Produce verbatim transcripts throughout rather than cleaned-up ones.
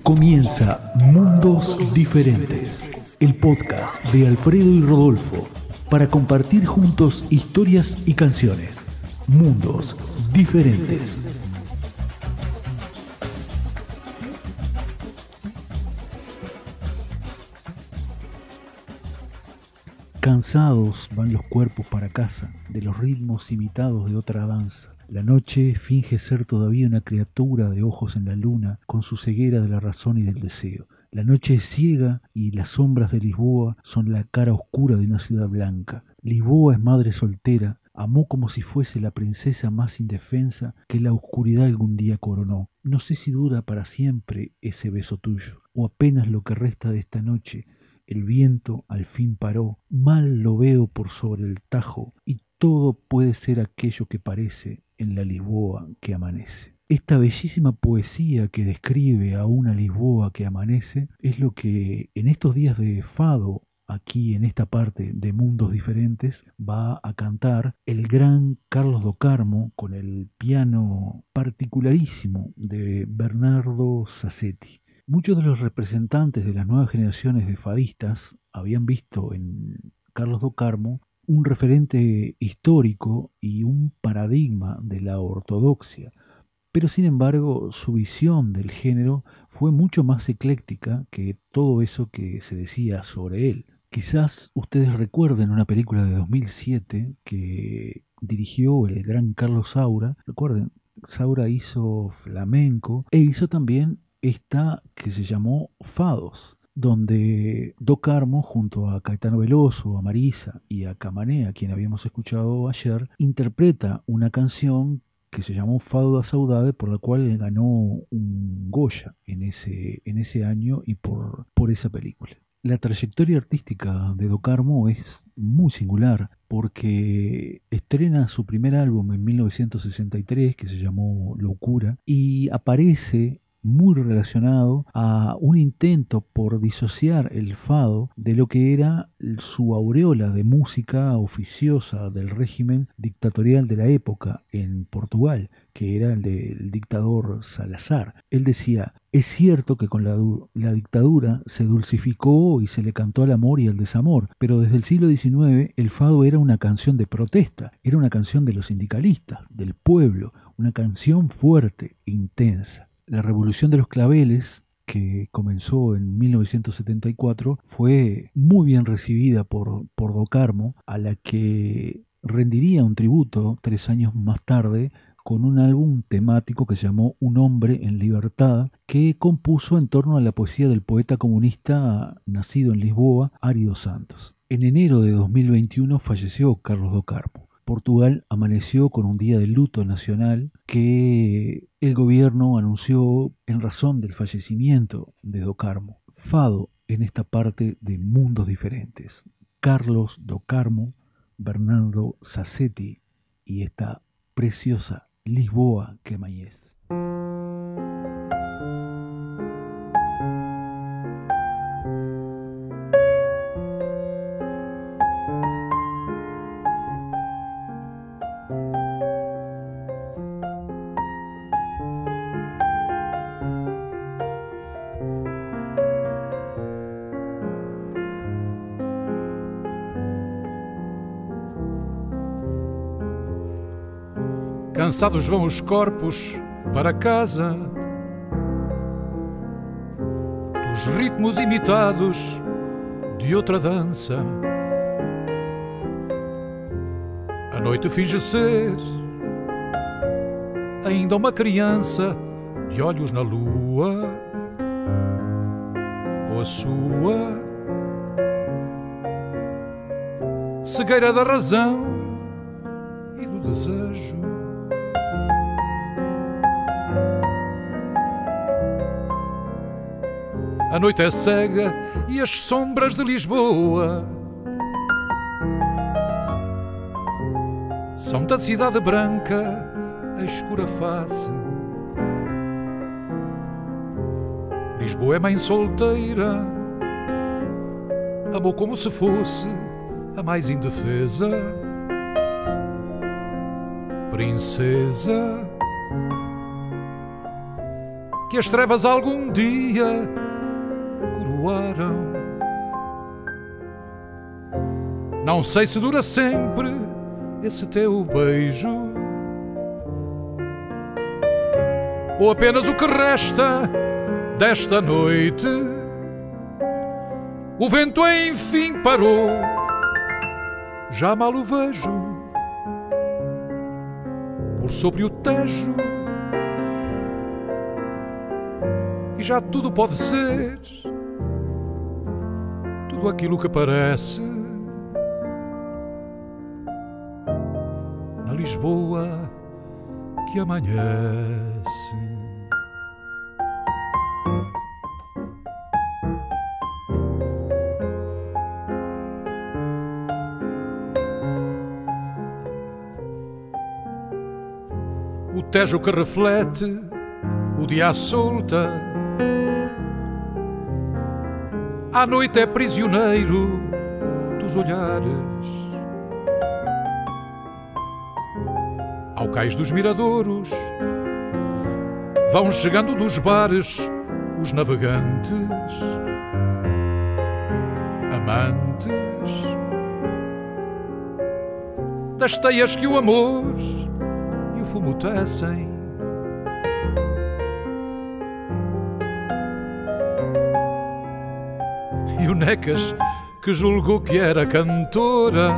Comienza Mundos Diferentes, el podcast de Alfredo y Rodolfo, para compartir juntos historias y canciones. Mundos Diferentes. Cansados van los cuerpos para casa de los ritmos imitados de otra danza. La noche finge ser todavía una criatura de ojos en la luna, con su ceguera de la razón y del deseo. La noche es ciega y las sombras de Lisboa son la cara oscura de una ciudad blanca. Lisboa es madre soltera, amó como si fuese la princesa más indefensa que la oscuridad algún día coronó. No sé si dura para siempre ese beso tuyo, o apenas lo que resta de esta noche. El viento al fin paró, mal lo veo por sobre el Tajo, y todo puede ser aquello que parece en la Lisboa que amanece. Esta bellísima poesía que describe a una Lisboa que amanece es lo que en estos días de Fado, aquí en esta parte de Mundos Diferentes, va a cantar el gran Carlos do Carmo con el piano particularísimo de Bernardo Sassetti. Muchos de los representantes de las nuevas generaciones de fadistas habían visto en Carlos do Carmo un referente histórico y un paradigma de la ortodoxia, pero sin embargo su visión del género fue mucho más ecléctica que todo eso que se decía sobre él. Quizás ustedes recuerden una película de dos mil siete que dirigió el gran Carlos Saura. Recuerden, Saura hizo flamenco e hizo también esta que se llamó Fados, donde do Carmo, junto a Caetano Veloso, a Marisa y a Camané, a quien habíamos escuchado ayer, interpreta una canción que se llamó Fado da Saudade, por la cual ganó un Goya en ese, en ese año y por, por esa película. La trayectoria artística de do Carmo es muy singular porque estrena su primer álbum en mil novecientos sesenta y tres, que se llamó Loucura, y aparece muy relacionado a un intento por disociar el fado de lo que era su aureola de música oficiosa del régimen dictatorial de la época en Portugal, que era el del dictador Salazar. Él decía: es cierto que con la, la dictadura se dulcificó y se le cantó al amor y al desamor, pero desde el siglo diecinueve el fado era una canción de protesta, era una canción de los sindicalistas, del pueblo, una canción fuerte, intensa. La Revolución de los Claveles, que comenzó en mil novecientos setenta y cuatro, fue muy bien recibida por, por do Carmo, a la que rendiría un tributo tres años más tarde con un álbum temático que se llamó Un hombre en libertad, que compuso en torno a la poesía del poeta comunista nacido en Lisboa, Ari dos Santos. En enero de dos mil veintiuno falleció Carlos do Carmo. Portugal amaneció con un día de luto nacional que el gobierno anunció en razón del fallecimiento de do Carmo. Fado en esta parte de Mundos Diferentes. Carlos do Carmo, Bernardo Sassetti y esta preciosa Lisboa que amanhece. Cansados vão os corpos para casa dos ritmos imitados de outra dança. A noite finge ser ainda uma criança de olhos na lua, com a sua cegueira da razão e do desejo. A noite é cega e as sombras de Lisboa são da cidade branca a escura face. Lisboa é mãe solteira, amou como se fosse a mais indefesa princesa que as trevas algum dia coroaram. Não sei se dura sempre esse teu beijo, ou apenas o que resta desta noite. O vento enfim parou, já mal o vejo, por sobre o Tejo, e já tudo pode ser, tudo aquilo que parece, na Lisboa que amanhece. O Tejo que reflete o dia à solta, à noite é prisioneiro dos olhares. Ao cais dos miradouros vão chegando dos bares os navegantes, amantes das teias que o amor e o fumo tecem. E o Necas que julgou que era cantora,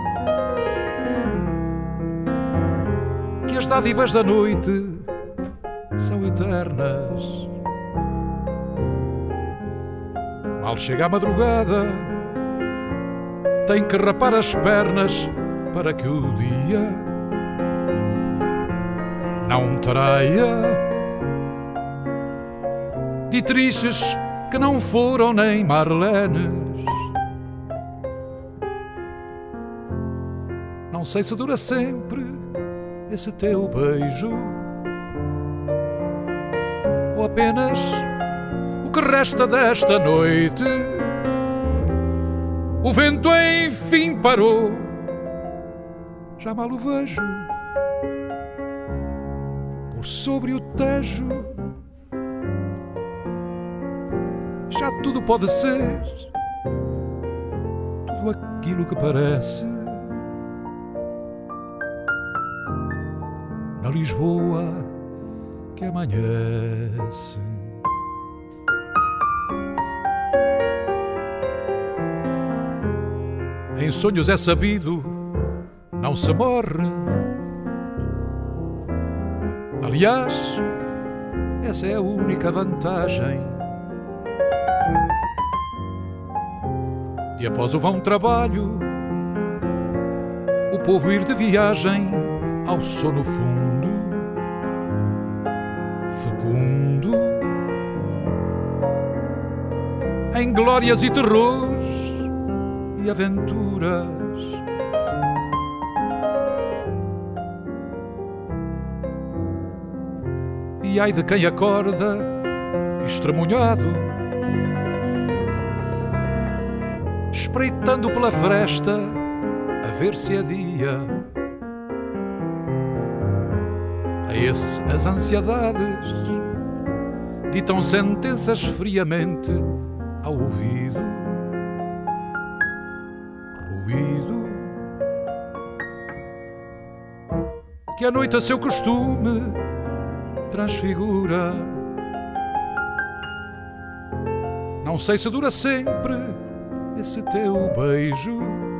que as dádivas da noite são eternas. Mal chega a madrugada, tem que rapar as pernas para que o dia não traia Dietriches que não foram nem Marlenes. Não sei se dura sempre esse teu beijo, ou apenas o que resta desta noite. O vento enfim parou, já mal o vejo, por sobre o Tejo. Já tudo pode ser, tudo aquilo que parece, na Lisboa que amanhece. Em sonhos é sabido, não se morre. Aliás, essa é a única vantagem de, após o vão trabalho, o povo ir de viagem ao sono fundo, fecundo, em glórias e terrores e aventuras. E ai de quem acorda estremunhado, espreitando pela fresta a ver se é dia. A esse as ansiedades ditam sentenças friamente ao ouvido. Ruído que a noite a seu costume transfigura. Não sei se dura sempre esse teu beijo,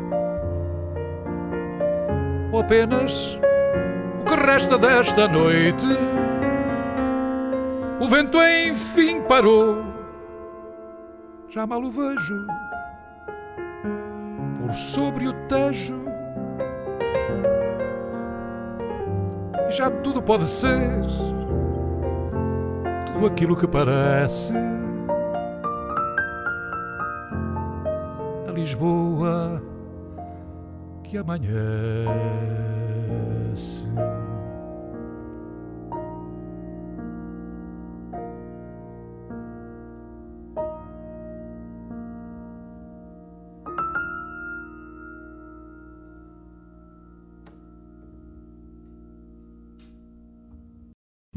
ou apenas o que resta desta noite. O vento enfim parou, já mal o vejo, por sobre o Tejo. E já tudo pode ser, tudo aquilo que parece, na Lisboa que amanhece. Mmm,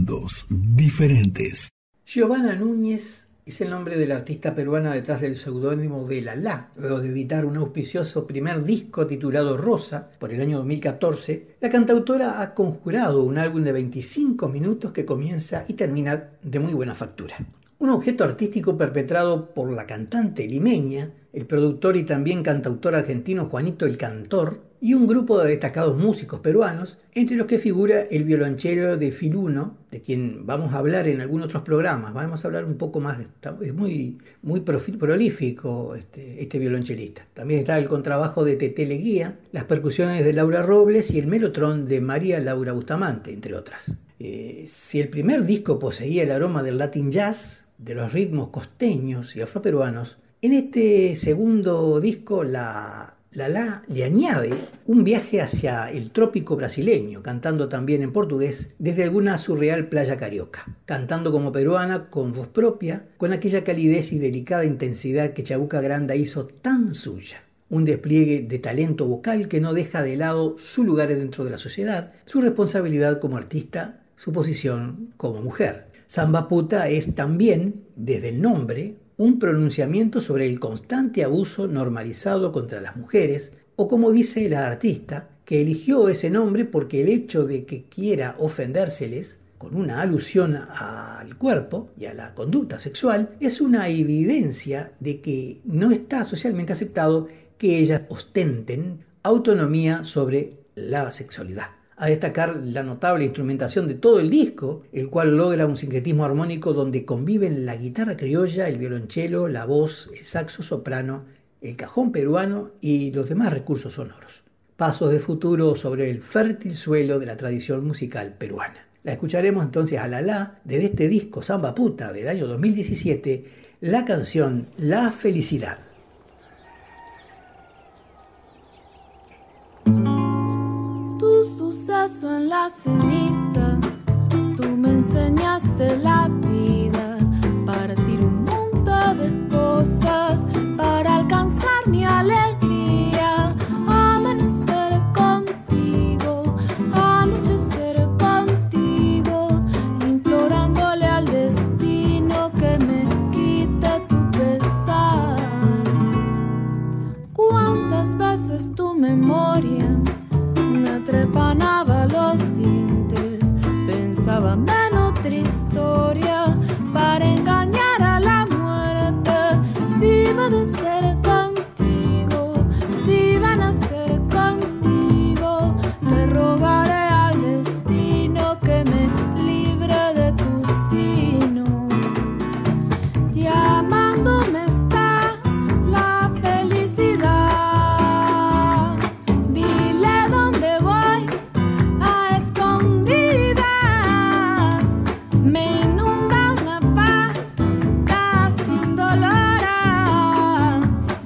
mundos diferentes. Giovanna Núñez es el nombre de la artista peruana detrás del seudónimo de Lala. Luego de editar un auspicioso primer disco titulado Rosa por el año dos mil catorce, la cantautora ha conjurado un álbum de veinticinco minutos que comienza y termina de muy buena factura. Un objeto artístico perpetrado por la cantante limeña, el productor y también cantautor argentino Juanito el Cantor, y un grupo de destacados músicos peruanos, entre los que figura el violonchelo de Filuno, de quien vamos a hablar en algunos otros programas. Vamos a hablar un poco más, es muy, muy prolífico este, este violonchelista. También está el contrabajo de Tete Leguía, las percusiones de Laura Robles y el melotrón de María Laura Bustamante, entre otras. Eh, si el primer disco poseía el aroma del Latin Jazz, de los ritmos costeños y afroperuanos, en este segundo disco la Lala le añade un viaje hacia el trópico brasileño, cantando también en portugués desde alguna surreal playa carioca, cantando como peruana con voz propia, con aquella calidez y delicada intensidad que Chabuca Granda hizo tan suya. Un despliegue de talento vocal que no deja de lado su lugar dentro de la sociedad, su responsabilidad como artista, su posición como mujer. Samba Puta es también, desde el nombre, un pronunciamiento sobre el constante abuso normalizado contra las mujeres, o como dice la artista, que eligió ese nombre porque el hecho de que quiera ofendérseles, con una alusión al cuerpo y a la conducta sexual, es una evidencia de que no está socialmente aceptado que ellas ostenten autonomía sobre la sexualidad. A destacar la notable instrumentación de todo el disco, el cual logra un sincretismo armónico donde conviven la guitarra criolla, el violonchelo, la voz, el saxo soprano, el cajón peruano y los demás recursos sonoros. Pasos de futuro sobre el fértil suelo de la tradición musical peruana. La escucharemos entonces a Lala desde este disco Samba Puta del año dos mil diecisiete, la canción La Felicidad. Suceso en la ceniza, tú me enseñaste la vida, partir un montón de cosas para alcanzar mi alegría, amanecer contigo, anochecer contigo, implorándole al destino que me quite tu pesar. ¿Cuántas veces tu memoria me trepanaba los dientes? Pensaba en otra historia para engañar a la muerte. Si va a ser contigo, si van a ser contigo, le rogaré al destino que me libre de tu sino. Llamándome está la felicidad. Me inunda una paz casi indolora.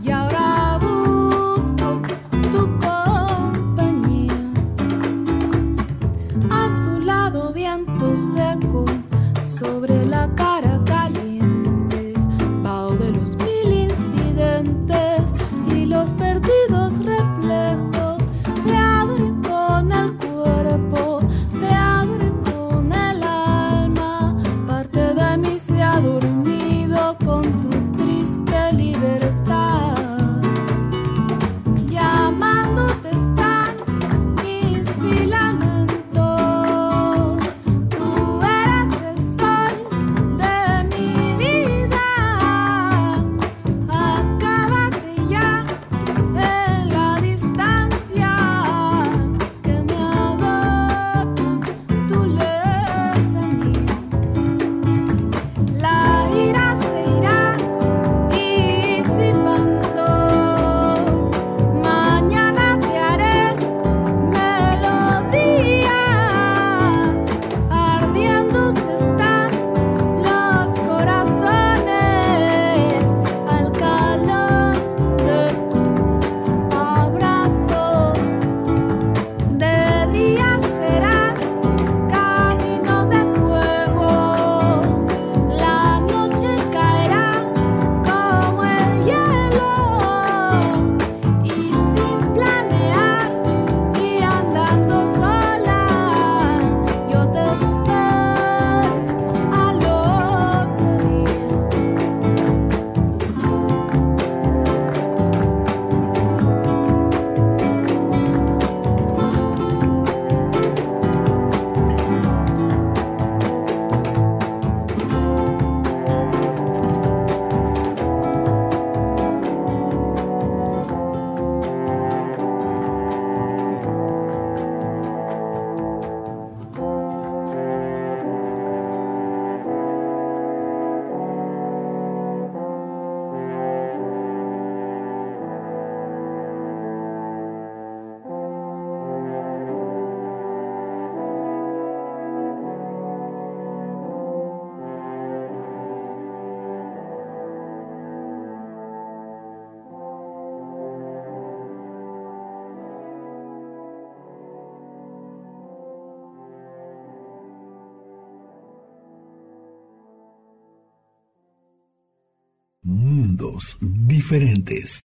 Mundos diferentes.